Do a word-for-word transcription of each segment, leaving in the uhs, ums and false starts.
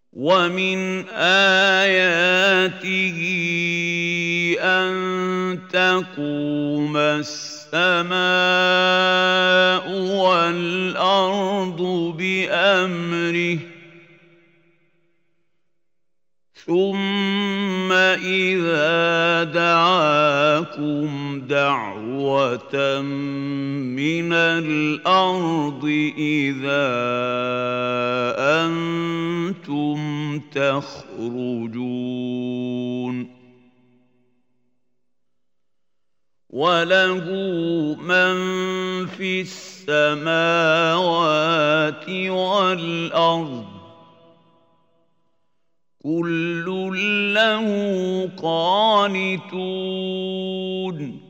ومن آياته أن تقوم السماء والأرض بأمره ثم إذا دعاكم دعوة من الأرض إذا أنتم تخرجون وله من في السماوات والأرض كل له قانتون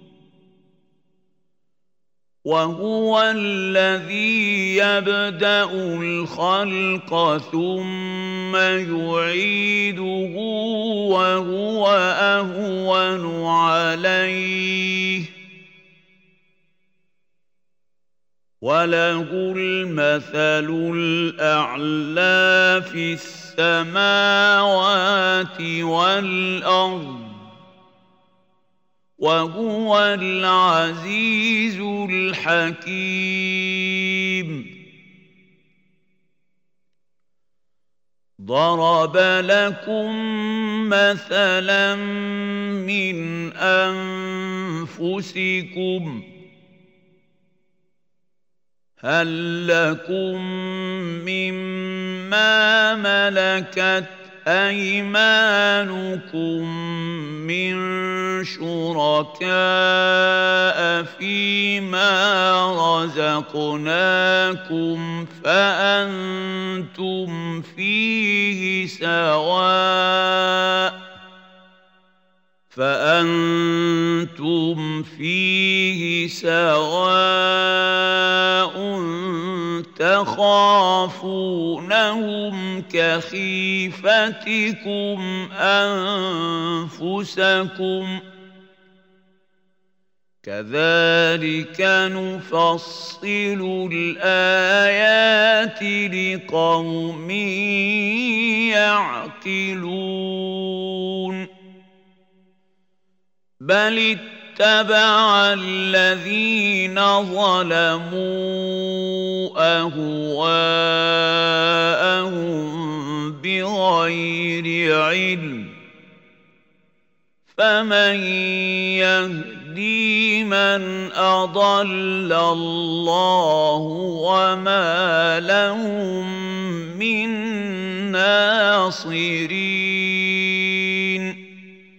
وهو الذي يبدأ الخلق ثم يعيده وهو أهون عليه وله المثل الأعلى في السماوات والأرض وهو العزيز الحكيم ضرب لكم مثلا من أنفسكم هل لكم مما ملكت أيمانكم من شركاء فيما رزقناكم فأنتم فيه سواء فأنتم فيه سواء تخافونهم كخيفتكم أنفسكم كذلك نفصل الآيات لقوم يعقلون بل اتبع الذين ظلموا أهواءهم بغير علم فمن يهدي من أضل الله وما لهم من ناصرين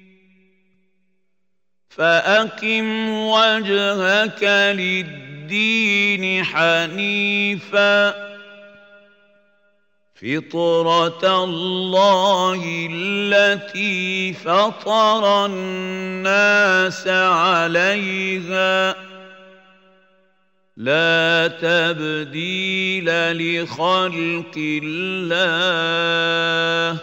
فأقم وجهك للدين حنيفا فطرة الله التي فطر الناس عليها لا تبديل لخلق الله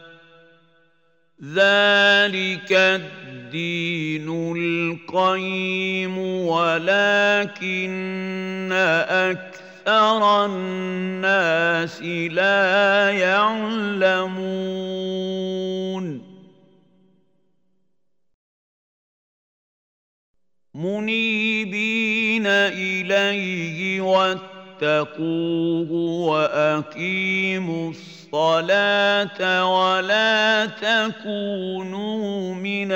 ذلك الدين القيم ولكن أكثر الناس لا يعلمون منيبين إليه واتقوه وأقيموا الصلاة ولا تكونوا من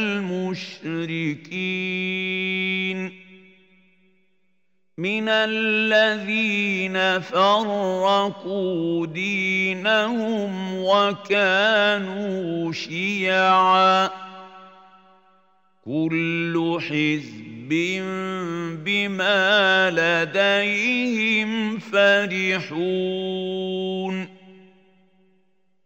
المشركين من الذين فرقوا دينهم وكانوا شيعا كل حزب بما لديهم فرحون